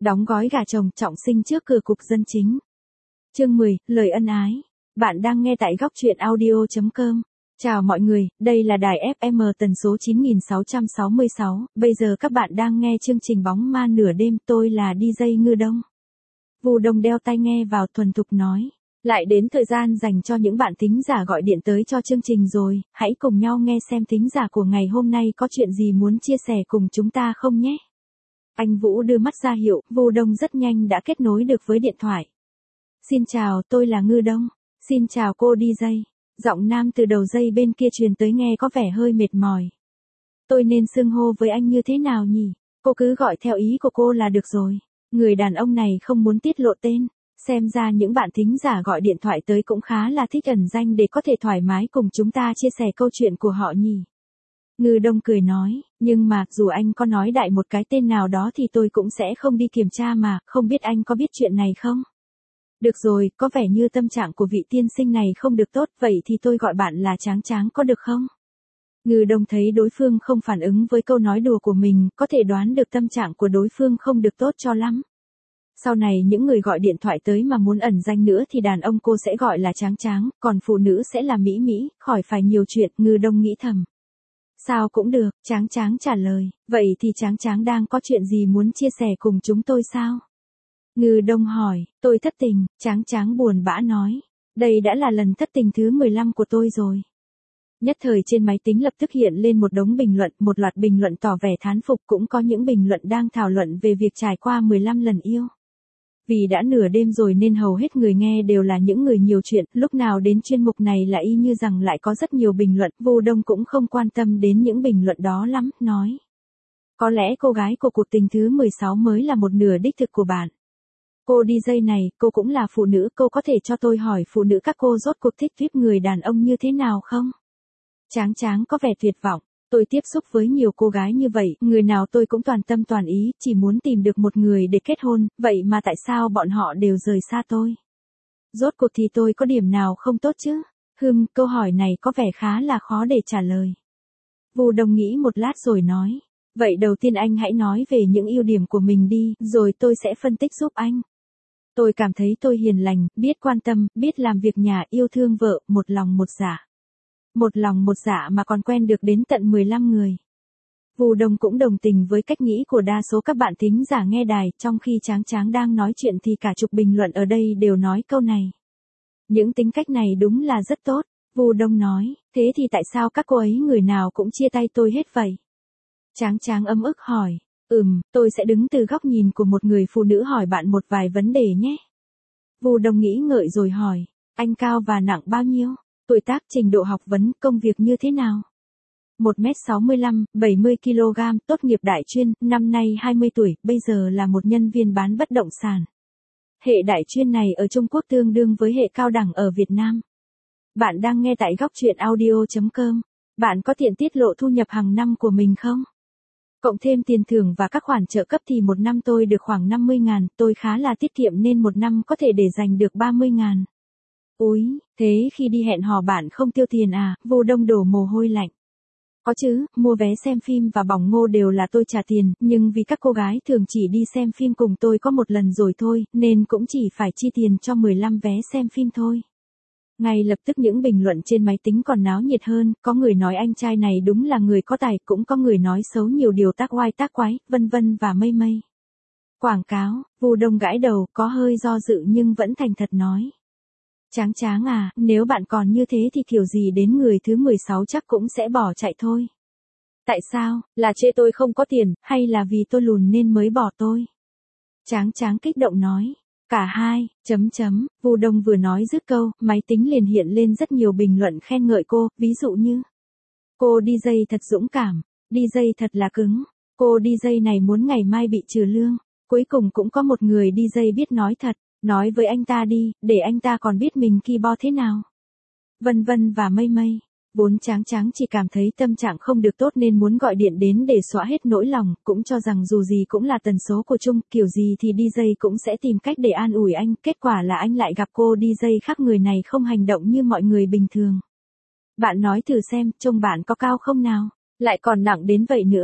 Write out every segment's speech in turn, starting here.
Đóng gói gà chồng trọng sinh trước cửa cục dân chính. Chương 10, lời ân ái. Bạn đang nghe tại góc truyện audio.com. Chào mọi người, đây là đài FM tần số 9666, bây giờ các bạn đang nghe chương trình Bóng Ma nửa đêm, tôi là DJ Ngư Đông. Vu Đông đeo tai nghe vào thuần thục nói. Lại đến thời gian dành cho những bạn thính giả gọi điện tới cho chương trình rồi, hãy cùng nhau nghe xem thính giả của ngày hôm nay có chuyện gì muốn chia sẻ cùng chúng ta không nhé. Anh Vũ đưa mắt ra hiệu, Vu Đông rất nhanh đã kết nối được với điện thoại. Xin chào, tôi là Ngư Đông. Xin chào cô DJ. Giọng nam từ đầu dây bên kia truyền tới nghe có vẻ hơi mệt mỏi. Tôi nên xưng hô với anh như thế nào nhỉ? Cô cứ gọi theo ý của cô là được rồi. Người đàn ông này không muốn tiết lộ tên. Xem ra những bạn thính giả gọi điện thoại tới cũng khá là thích ẩn danh để có thể thoải mái cùng chúng ta chia sẻ câu chuyện của họ nhỉ. Ngư Đông cười nói, nhưng mà dù anh có nói đại một cái tên nào đó thì tôi cũng sẽ không đi kiểm tra mà, không biết anh có biết chuyện này không? Được rồi, có vẻ như tâm trạng của vị tiên sinh này không được tốt, vậy thì tôi gọi bạn là Tráng Tráng có được không? Ngư Đông thấy đối phương không phản ứng với câu nói đùa của mình, có thể đoán được tâm trạng của đối phương không được tốt cho lắm. Sau này những người gọi điện thoại tới mà muốn ẩn danh nữa thì đàn ông cô sẽ gọi là Tráng Tráng, còn phụ nữ sẽ là Mỹ Mỹ, khỏi phải nhiều chuyện, Ngư Đông nghĩ thầm. Sao cũng được, Tráng Tráng trả lời, vậy thì Tráng Tráng đang có chuyện gì muốn chia sẻ cùng chúng tôi sao? Ngư Đông hỏi, tôi thất tình, Tráng Tráng buồn bã nói, đây đã là lần thất tình thứ 15 của tôi rồi. Nhất thời trên máy tính lập tức hiện lên một đống bình luận, một loạt bình luận tỏ vẻ thán phục, cũng có những bình luận đang thảo luận về việc trải qua 15 lần yêu. Vì đã nửa đêm rồi nên hầu hết người nghe đều là những người nhiều chuyện, lúc nào đến chuyên mục này là y như rằng lại có rất nhiều bình luận, Vu Đông cũng không quan tâm đến những bình luận đó lắm, nói. Có lẽ cô gái của cuộc tình thứ 16 mới là một nửa đích thực của bạn. Cô DJ này, cô cũng là phụ nữ, cô có thể cho tôi hỏi phụ nữ các cô rốt cuộc thích VIP người đàn ông như thế nào không? Tráng Tráng có vẻ tuyệt vọng. Tôi tiếp xúc với nhiều cô gái như vậy, người nào tôi cũng toàn tâm toàn ý, chỉ muốn tìm được một người để kết hôn, vậy mà tại sao bọn họ đều rời xa tôi? Rốt cuộc thì tôi có điểm nào không tốt chứ? Câu hỏi này có vẻ khá là khó để trả lời. Vu Đông nghĩ một lát rồi nói, vậy đầu tiên anh hãy nói về những ưu điểm của mình đi, rồi tôi sẽ phân tích giúp anh. Tôi cảm thấy tôi hiền lành, biết quan tâm, biết làm việc nhà, yêu thương vợ, một lòng một dạ. Một lòng một dạ mà còn quen được đến tận 15 người. Vu Đông cũng đồng tình với cách nghĩ của đa số các bạn thính giả nghe đài, trong khi Tráng Tráng đang nói chuyện thì cả chục bình luận ở đây đều nói câu này. Những tính cách này đúng là rất tốt, Vu Đông nói, thế thì tại sao các cô ấy người nào cũng chia tay tôi hết vậy? Tráng Tráng ấm ức hỏi, tôi sẽ đứng từ góc nhìn của một người phụ nữ hỏi bạn một vài vấn đề nhé. Vu Đông nghĩ ngợi rồi hỏi, anh cao và nặng bao nhiêu? Tuổi tác, trình độ học vấn, công việc như thế nào? 1m65, 70kg, tốt nghiệp đại chuyên, năm nay 20 tuổi, bây giờ là một nhân viên bán bất động sản. Hệ đại chuyên này ở Trung Quốc tương đương với hệ cao đẳng ở Việt Nam. Bạn đang nghe tại góc truyện audio.com. Bạn có tiện tiết lộ thu nhập hàng năm của mình không? Cộng thêm tiền thưởng và các khoản trợ cấp thì một năm tôi được khoảng 50.000, tôi khá là tiết kiệm nên một năm có thể để dành được 30.000. Úi, thế khi đi hẹn hò bạn không tiêu tiền à? Vu Đông đổ mồ hôi lạnh. Có chứ, mua vé xem phim và bỏng ngô đều là tôi trả tiền, nhưng vì các cô gái thường chỉ đi xem phim cùng tôi có một lần rồi thôi, nên cũng chỉ phải chi tiền cho 15 vé xem phim thôi. Ngay lập tức những bình luận trên máy tính còn náo nhiệt hơn, có người nói anh trai này đúng là người có tài, cũng có người nói xấu nhiều điều tác oai tác quái, vân vân và mây mây. Quảng cáo, Vu Đông gãi đầu, có hơi do dự nhưng vẫn thành thật nói. Tráng Tráng à, nếu bạn còn như thế thì kiểu gì đến người thứ 16 chắc cũng sẽ bỏ chạy thôi. Tại sao, là chê tôi không có tiền, hay là vì tôi lùn nên mới bỏ tôi? Tráng Tráng kích động nói. Cả hai, Vu Đông vừa nói dứt câu, máy tính liền hiện lên rất nhiều bình luận khen ngợi cô, ví dụ như. Cô DJ thật dũng cảm, DJ thật là cứng, cô DJ này muốn ngày mai bị trừ lương, cuối cùng cũng có một người DJ biết nói thật. Nói với anh ta đi, để anh ta còn biết mình ki bo thế nào. Vân vân và mây mây. Vốn Tráng Tráng chỉ cảm thấy tâm trạng không được tốt nên muốn gọi điện đến để xóa hết nỗi lòng, cũng cho rằng dù gì cũng là tần số của chung, kiểu gì thì DJ cũng sẽ tìm cách để an ủi anh, kết quả là anh lại gặp cô DJ khác, người này không hành động như mọi người bình thường. Bạn nói thử xem, trông bạn có cao không nào? Lại còn nặng đến vậy nữa.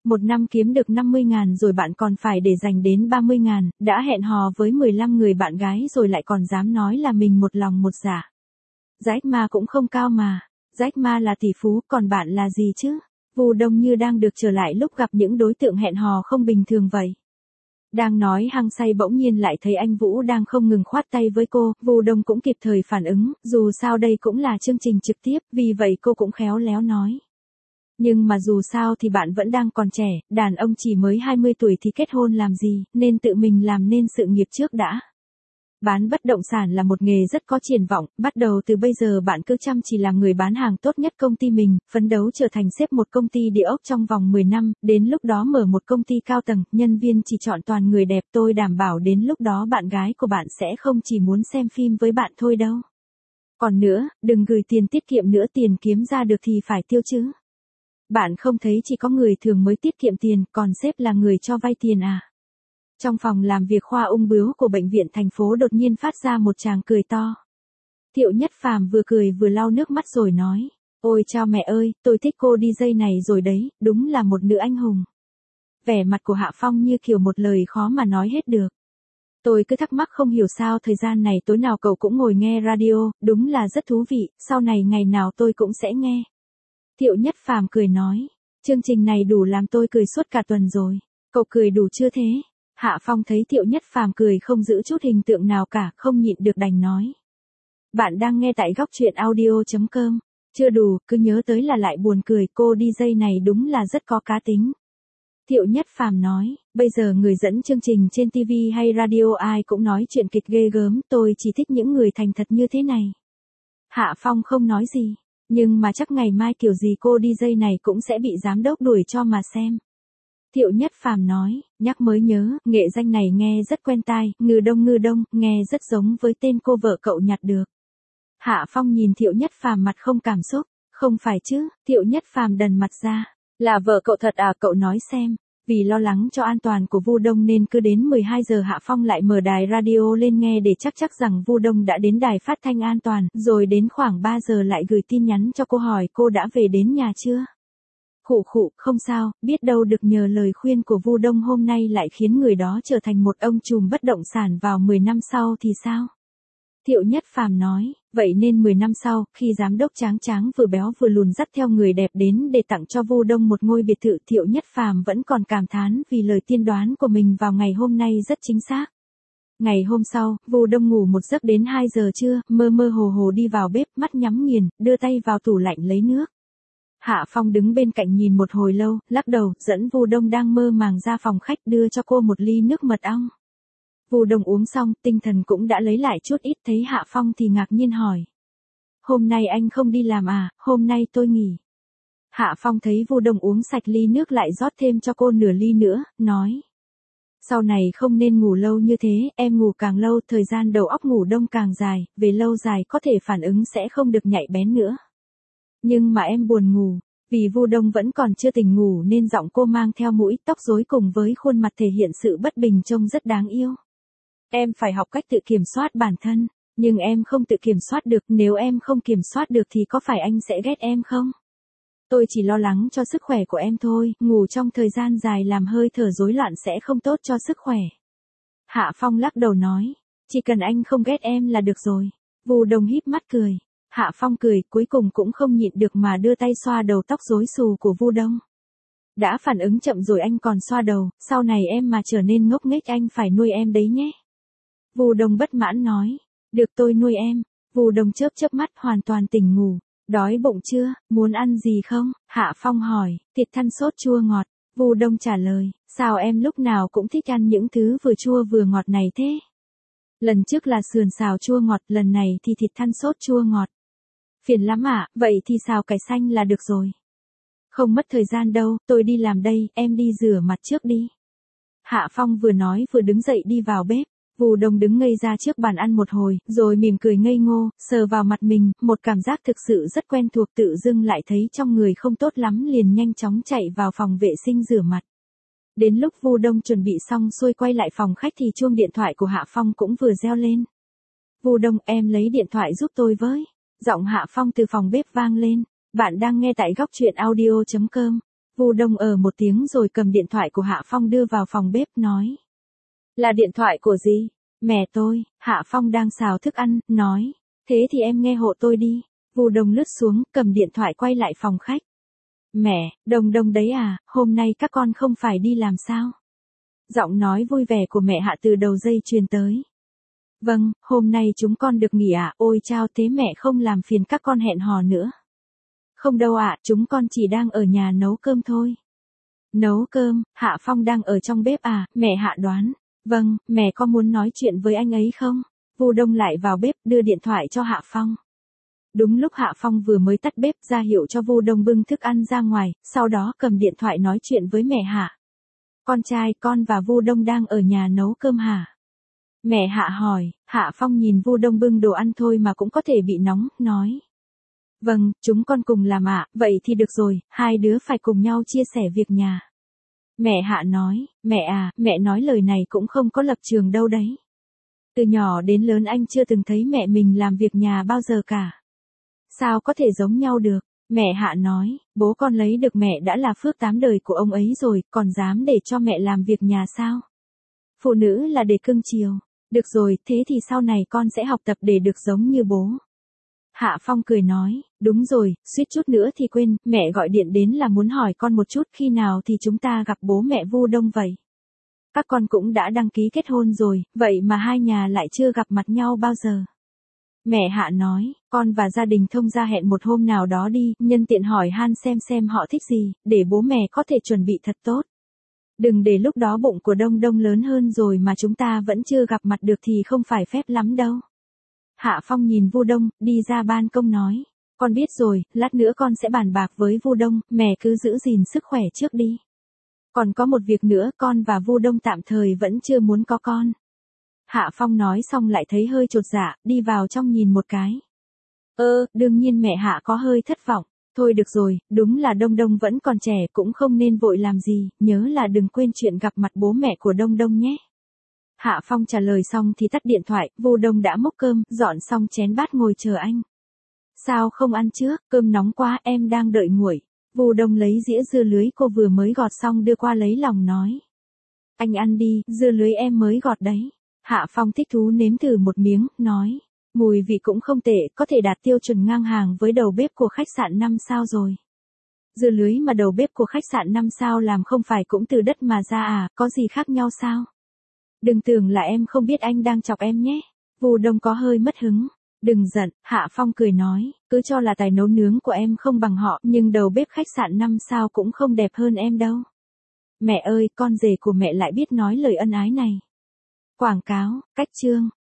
Một năm kiếm được 50.000 rồi bạn còn phải để dành đến 30.000, đã hẹn hò với 15 người bạn gái rồi lại còn dám nói là mình một lòng một dạ. Jack Ma cũng không cao mà. Jack Ma là tỷ phú, còn bạn là gì chứ? Vu Đông như đang được trở lại lúc gặp những đối tượng hẹn hò không bình thường vậy. Đang nói hăng say bỗng nhiên lại thấy anh Vũ đang không ngừng khoát tay với cô, Vu Đông cũng kịp thời phản ứng, dù sao đây cũng là chương trình trực tiếp, vì vậy cô cũng khéo léo nói. Nhưng mà dù sao thì bạn vẫn đang còn trẻ, đàn ông chỉ mới 20 tuổi thì kết hôn làm gì, nên tự mình làm nên sự nghiệp trước đã. Bán bất động sản là một nghề rất có triển vọng, bắt đầu từ bây giờ bạn cứ chăm chỉ làm người bán hàng tốt nhất công ty mình, phấn đấu trở thành sếp một công ty địa ốc trong vòng 10 năm, đến lúc đó mở một công ty cao tầng, nhân viên chỉ chọn toàn người đẹp, tôi đảm bảo đến lúc đó bạn gái của bạn sẽ không chỉ muốn xem phim với bạn thôi đâu. Còn nữa, đừng gửi tiền tiết kiệm nữa, tiền kiếm ra được thì phải tiêu chứ. Bạn không thấy chỉ có người thường mới tiết kiệm tiền, còn sếp là người cho vay tiền à? Trong phòng làm việc khoa ung bướu của bệnh viện thành phố đột nhiên phát ra một tràng cười to. Thiệu Nhất Phàm vừa cười vừa lau nước mắt rồi nói. Ôi chao mẹ ơi, tôi thích cô DJ này rồi đấy, đúng là một nữ anh hùng. Vẻ mặt của Hạ Phong như kiểu một lời khó mà nói hết được. Tôi cứ thắc mắc không hiểu sao thời gian này tối nào cậu cũng ngồi nghe radio, đúng là rất thú vị, sau này ngày nào tôi cũng sẽ nghe. Thiệu Nhất Phàm cười nói, chương trình này đủ làm tôi cười suốt cả tuần rồi, cậu cười đủ chưa thế? Hạ Phong thấy Thiệu Nhất Phàm cười không giữ chút hình tượng nào cả, không nhịn được đành nói. Bạn đang nghe tại góc truyện audio.com, chưa đủ, cứ nhớ tới là lại buồn cười, cô DJ này đúng là rất có cá tính. Thiệu Nhất Phàm nói, bây giờ người dẫn chương trình trên TV hay radio ai cũng nói chuyện kịch ghê gớm, tôi chỉ thích những người thành thật như thế này. Hạ Phong không nói gì, nhưng mà chắc ngày mai kiểu gì cô DJ này cũng sẽ bị giám đốc đuổi cho mà xem. Thiệu Nhất Phàm nói, nhắc mới nhớ, nghệ danh này nghe rất quen tai, ngư đông, nghe rất giống với tên cô vợ cậu nhặt được. Hạ Phong nhìn Thiệu Nhất Phàm mặt không cảm xúc, không phải chứ, Thiệu Nhất Phàm đần mặt ra, là vợ cậu thật à, cậu nói xem. Vì lo lắng cho an toàn của Vu Đông nên cứ đến 12 giờ Hạ Phong lại mở đài radio lên nghe để chắc rằng Vu Đông đã đến đài phát thanh an toàn, rồi đến khoảng 3 giờ lại gửi tin nhắn cho cô hỏi cô đã về đến nhà chưa. Khụ, không sao, biết đâu được nhờ lời khuyên của Vu Đông hôm nay lại khiến người đó trở thành một ông trùm bất động sản vào 10 năm sau thì sao? Thiệu Nhất Phàm nói, vậy nên 10 năm sau, khi giám đốc tráng vừa béo vừa lùn dắt theo người đẹp đến để tặng cho Vu Đông một ngôi biệt thự, Thiệu Nhất Phàm vẫn còn cảm thán vì lời tiên đoán của mình vào ngày hôm nay rất chính xác. Ngày hôm sau, Vu Đông ngủ một giấc đến 2 giờ trưa, mơ hồ đi vào bếp, mắt nhắm nghiền, đưa tay vào tủ lạnh lấy nước. Hạ Phong đứng bên cạnh nhìn một hồi lâu, lắc đầu, dẫn Vu Đông đang mơ màng ra phòng khách đưa cho cô một ly nước mật ong. Vu Đông uống xong, tinh thần cũng đã lấy lại chút ít, thấy Hạ Phong thì ngạc nhiên hỏi. Hôm nay anh không đi làm à, hôm nay tôi nghỉ. Hạ Phong thấy Vu Đông uống sạch ly nước lại rót thêm cho cô nửa ly nữa, nói. Sau này không nên ngủ lâu như thế, em ngủ càng lâu thời gian đầu óc ngủ đông càng dài, về lâu dài có thể phản ứng sẽ không được nhạy bén nữa. Nhưng mà em buồn ngủ, vì Vu Đông vẫn còn chưa tỉnh ngủ nên giọng cô mang theo mũi tóc rối cùng với khuôn mặt thể hiện sự bất bình trông rất đáng yêu. Em phải học cách tự kiểm soát bản thân, nhưng em không tự kiểm soát được, nếu em không kiểm soát được thì có phải anh sẽ ghét em không? Tôi chỉ lo lắng cho sức khỏe của em thôi, ngủ trong thời gian dài làm hơi thở rối loạn sẽ không tốt cho sức khỏe. Hạ Phong lắc đầu nói, chỉ cần anh không ghét em là được rồi. Vu Đông híp mắt cười. Hạ Phong cười, cuối cùng cũng không nhịn được mà đưa tay xoa đầu tóc rối xù của Vu Đông. Đã phản ứng chậm rồi anh còn xoa đầu, sau này em mà trở nên ngốc nghếch anh phải nuôi em đấy nhé. Vu Đông bất mãn nói, được tôi nuôi em. Vu Đông chớp mắt hoàn toàn tỉnh ngủ. Đói bụng chưa, muốn ăn gì không? Hạ Phong hỏi, thịt thăn sốt chua ngọt. Vu Đông trả lời, sao em lúc nào cũng thích ăn những thứ vừa chua vừa ngọt này thế? Lần trước là sườn xào chua ngọt, lần này thì thịt thăn sốt chua ngọt. Phiền lắm ạ, vậy thì xào cải xanh là được rồi. Không mất thời gian đâu, tôi đi làm đây, em đi rửa mặt trước đi. Hạ Phong vừa nói vừa đứng dậy đi vào bếp. Vu Đông đứng ngây ra trước bàn ăn một hồi, rồi mỉm cười ngây ngô, sờ vào mặt mình, một cảm giác thực sự rất quen thuộc, tự dưng lại thấy trong người không tốt lắm liền nhanh chóng chạy vào phòng vệ sinh rửa mặt. Đến lúc Vu Đông chuẩn bị xong xuôi quay lại phòng khách thì chuông điện thoại của Hạ Phong cũng vừa reo lên. Vu Đông, em lấy điện thoại giúp tôi với. Giọng Hạ Phong từ phòng bếp vang lên. Bạn đang nghe tại góc truyện audio.com. Vu Đông một tiếng rồi cầm điện thoại của Hạ Phong đưa vào phòng bếp nói. Là điện thoại của gì? Mẹ tôi. Hạ Phong đang xào thức ăn, nói. Thế thì em nghe hộ tôi đi. Vu Đông lướt xuống, cầm điện thoại quay lại phòng khách. Mẹ, Đông đấy à, hôm nay các con không phải đi làm sao? Giọng nói vui vẻ của mẹ Hạ từ đầu dây truyền tới. Vâng, hôm nay chúng con được nghỉ ạ. Ôi chao, thế mẹ không làm phiền các con hẹn hò nữa. Không đâu ạ, chúng con chỉ đang ở nhà nấu cơm thôi. Nấu cơm, Hạ Phong đang ở trong bếp à, mẹ Hạ đoán. Vâng, mẹ có muốn nói chuyện với anh ấy không? Vu Đông lại vào bếp đưa điện thoại cho Hạ Phong. Đúng lúc Hạ Phong vừa mới tắt bếp ra hiệu cho Vu Đông bưng thức ăn ra ngoài, sau đó cầm điện thoại nói chuyện với mẹ Hạ. Con trai, con và Vu Đông đang ở nhà nấu cơm hả? Mẹ Hạ hỏi. Hạ Phong nhìn Vu Đông bưng đồ ăn thôi mà cũng có thể bị nóng, nói. Vâng, chúng con cùng làm ạ, vậy thì được rồi, hai đứa phải cùng nhau chia sẻ việc nhà. Mẹ Hạ nói, mẹ à, mẹ nói lời này cũng không có lập trường đâu đấy. Từ nhỏ đến lớn anh chưa từng thấy mẹ mình làm việc nhà bao giờ cả. Sao có thể giống nhau được? Mẹ Hạ nói, bố con lấy được mẹ đã là phước 8 đời của ông ấy rồi, còn dám để cho mẹ làm việc nhà sao? Phụ nữ là để cưng chiều. Được rồi, thế thì sau này con sẽ học tập để được giống như bố. Hạ Phong cười nói, đúng rồi, suýt chút nữa thì quên, mẹ gọi điện đến là muốn hỏi con một chút khi nào thì chúng ta gặp bố mẹ Vu Đông vậy. Các con cũng đã đăng ký kết hôn rồi, vậy mà hai nhà lại chưa gặp mặt nhau bao giờ. Mẹ Hạ nói, con và gia đình thông gia hẹn một hôm nào đó đi, nhân tiện hỏi han xem họ thích gì, để bố mẹ có thể chuẩn bị thật tốt. Đừng để lúc đó bụng của Đông lớn hơn rồi mà chúng ta vẫn chưa gặp mặt được thì không phải phép lắm đâu. Hạ Phong nhìn Vu Đông, đi ra ban công nói. Con biết rồi, lát nữa con sẽ bàn bạc với Vu Đông, mẹ cứ giữ gìn sức khỏe trước đi. Còn có một việc nữa, con và Vu Đông tạm thời vẫn chưa muốn có con. Hạ Phong nói xong lại thấy hơi chột dạ, đi vào trong nhìn một cái. Đương nhiên mẹ Hạ có hơi thất vọng. Thôi được rồi, đúng là Đông vẫn còn trẻ cũng không nên vội làm gì, nhớ là đừng quên chuyện gặp mặt bố mẹ của Đông nhé. Hạ Phong trả lời xong thì tắt điện thoại, Vu Đông đã múc cơm, dọn xong chén bát ngồi chờ anh. Sao không ăn trước, cơm nóng quá em đang đợi nguội. Vu Đông lấy dĩa dưa lưới cô vừa mới gọt xong đưa qua lấy lòng nói. Anh ăn đi, dưa lưới em mới gọt đấy. Hạ Phong thích thú nếm thử một miếng, nói. Mùi vị cũng không tệ, có thể đạt tiêu chuẩn ngang hàng với đầu bếp của khách sạn 5 sao rồi. Dưa lưới mà đầu bếp của khách sạn 5 sao làm không phải cũng từ đất mà ra à, có gì khác nhau sao? Đừng tưởng là em không biết anh đang chọc em nhé. Vu Đông có hơi mất hứng. Đừng giận, Hạ Phong cười nói, cứ cho là tài nấu nướng của em không bằng họ, nhưng đầu bếp khách sạn 5 sao cũng không đẹp hơn em đâu. Mẹ ơi, con rể của mẹ lại biết nói lời ân ái này. Quảng cáo, cách chương.